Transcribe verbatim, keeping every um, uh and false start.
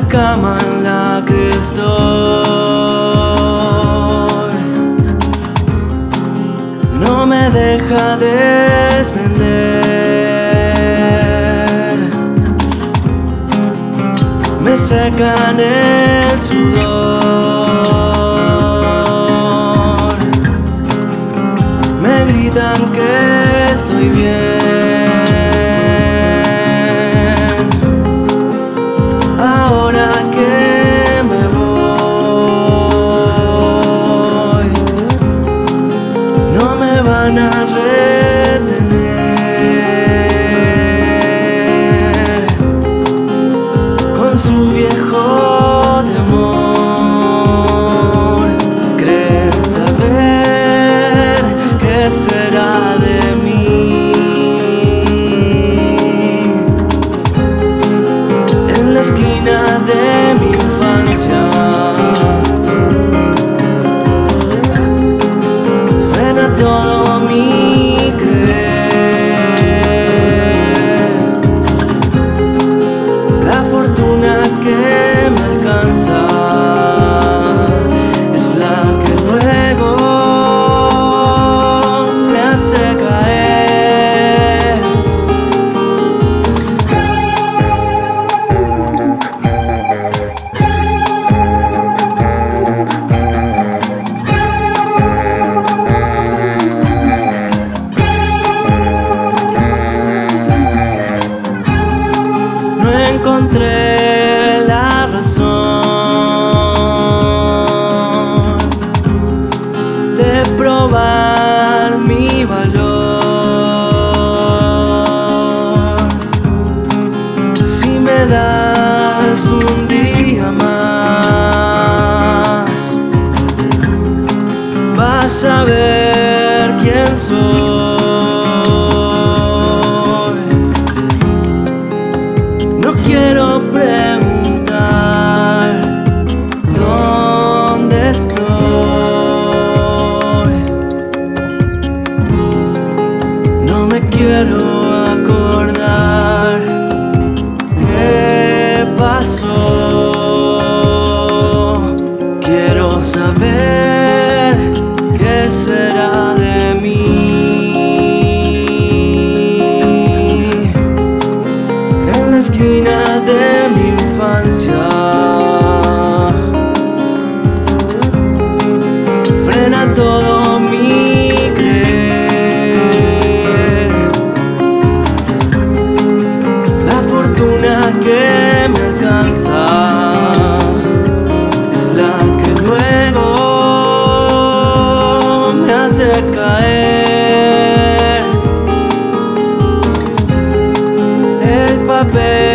cama en la que estoy no me deja desprender, me secan el sudor, me gritan que estoy bien. Ahora que me voy, no me van a retener con su viejo temor. Creen saber qué será de mí. En la esquina de mi infancia frena todo mi creer. La fortuna que me alcanza es la que luego me hace caer. No encontré la razón de probar mi valor. Si me das un día más, vas a ver quién soy. No quiero preguntar dónde estoy, no me quiero acordar qué pasó. Quiero saber qué será de mí. En la esquina de mi infancia frena todo mi creer. La fortuna que me alcanza es la que luego me hace caer. El papel